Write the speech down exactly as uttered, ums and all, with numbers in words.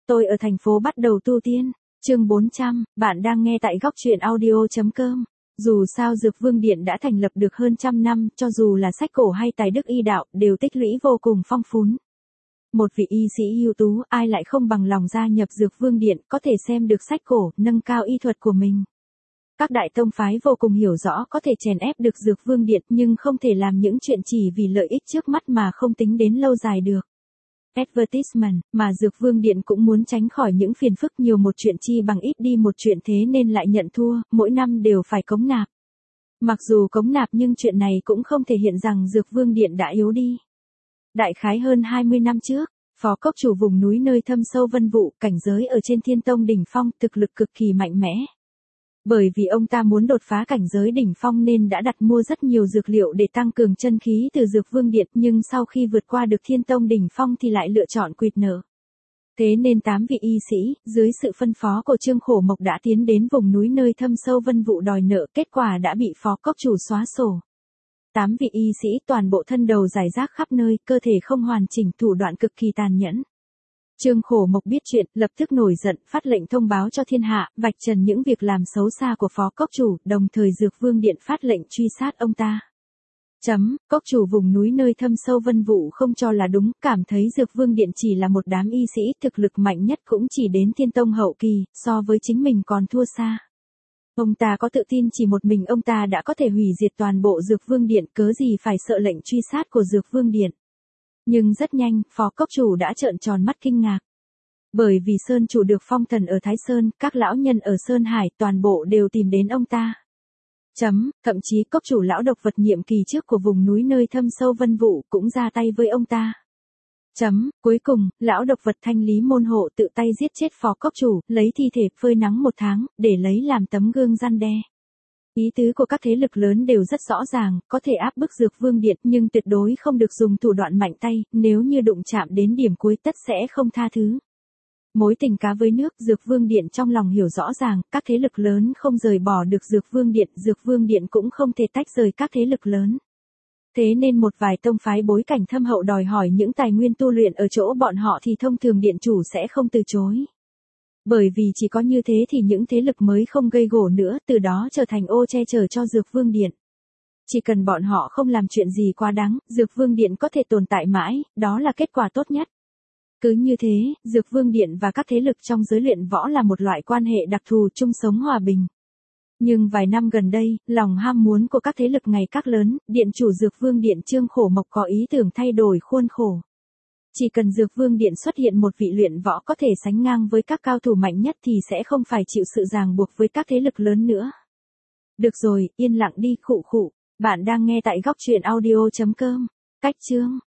Tôi ở thành phố bắt đầu tu tiên. Chương bốn trăm, bạn đang nghe tại góc truyện audio.com. Dù sao Dược Vương Điện đã thành lập được hơn trăm năm, cho dù là sách cổ hay tài đức y đạo, đều tích lũy vô cùng phong phú. Một vị y sĩ ưu tú, ai lại không bằng lòng gia nhập Dược Vương Điện, có thể xem được sách cổ, nâng cao y thuật của mình. Các đại tông phái vô cùng hiểu rõ có thể chèn ép được Dược Vương Điện, nhưng không thể làm những chuyện chỉ vì lợi ích trước mắt mà không tính đến lâu dài được. Advertisement, mà Dược Vương Điện cũng muốn tránh khỏi những phiền phức, nhiều một chuyện chi bằng ít đi một chuyện, thế nên lại nhận thua, mỗi năm đều phải cống nạp. Mặc dù cống nạp nhưng chuyện này cũng không thể hiện rằng Dược Vương Điện đã yếu đi. Đại khái hơn hai mươi năm trước, phó cốc chủ vùng núi nơi thâm sâu vân vụ, cảnh giới ở trên Thiên Tông đỉnh phong, thực lực cực kỳ mạnh mẽ. Bởi vì ông ta muốn đột phá cảnh giới đỉnh phong nên đã đặt mua rất nhiều dược liệu để tăng cường chân khí từ Dược Vương Điện, nhưng sau khi vượt qua được Thiên Tông đỉnh phong thì lại lựa chọn quỵt nợ. Thế nên tám vị y sĩ, dưới sự phân phó của Trương Khổ Mộc đã tiến đến vùng núi nơi thâm sâu vân vụ đòi nợ, kết quả đã bị phó cốc chủ xóa sổ. Tám vị y sĩ toàn bộ thân đầu rải rác khắp nơi, cơ thể không hoàn chỉnh, thủ đoạn cực kỳ tàn nhẫn. Trương Khổ Mộc biết chuyện, lập tức nổi giận, phát lệnh thông báo cho thiên hạ, vạch trần những việc làm xấu xa của phó cốc chủ, đồng thời Dược Vương Điện phát lệnh truy sát ông ta. Chấm, cốc chủ vùng núi nơi thâm sâu vân vụ không cho là đúng, cảm thấy Dược Vương Điện chỉ là một đám y sĩ, thực lực mạnh nhất cũng chỉ đến Thiên Tông hậu kỳ, so với chính mình còn thua xa. Ông ta có tự tin chỉ một mình ông ta đã có thể hủy diệt toàn bộ Dược Vương Điện, cớ gì phải sợ lệnh truy sát của Dược Vương Điện. Nhưng rất nhanh, phó cốc chủ đã trợn tròn mắt kinh ngạc. Bởi vì Sơn chủ được phong thần ở Thái Sơn, các lão nhân ở Sơn Hải toàn bộ đều tìm đến ông ta. Chấm, thậm chí cốc chủ lão độc vật nhiệm kỳ trước của vùng núi nơi thâm sâu vân vụ cũng ra tay với ông ta. Chấm, cuối cùng, lão độc vật Thanh Lý Môn Hộ tự tay giết chết phó cốc chủ, lấy thi thể phơi nắng một tháng, để lấy làm tấm gương răn đe. Ý tứ của các thế lực lớn đều rất rõ ràng, có thể áp bức Dược Vương Điện nhưng tuyệt đối không được dùng thủ đoạn mạnh tay, nếu như đụng chạm đến điểm cuối tất sẽ không tha thứ. Mối tình cá với nước, Dược Vương Điện trong lòng hiểu rõ ràng, các thế lực lớn không rời bỏ được Dược Vương Điện, Dược Vương Điện cũng không thể tách rời các thế lực lớn. Thế nên một vài tông phái bối cảnh thâm hậu đòi hỏi những tài nguyên tu luyện ở chỗ bọn họ thì thông thường điện chủ sẽ không từ chối. Bởi vì chỉ có như thế thì những thế lực mới không gây gổ nữa, từ đó trở thành ô che chở cho Dược Vương Điện. Chỉ cần bọn họ không làm chuyện gì quá đáng, Dược Vương Điện có thể tồn tại mãi, đó là kết quả tốt nhất. Cứ như thế, Dược Vương Điện và các thế lực trong giới luyện võ là một loại quan hệ đặc thù chung sống hòa bình. Nhưng vài năm gần đây, lòng ham muốn của các thế lực ngày càng lớn, điện chủ Dược Vương Điện Trương Khổ Mộc có ý tưởng thay đổi khuôn khổ. Chỉ cần Dược Vương Điện xuất hiện một vị luyện võ có thể sánh ngang với các cao thủ mạnh nhất thì sẽ không phải chịu sự ràng buộc với các thế lực lớn nữa. Được rồi, yên lặng đi, khụ khụ. Bạn đang nghe tại góc truyện audio chấm com. Cách chương.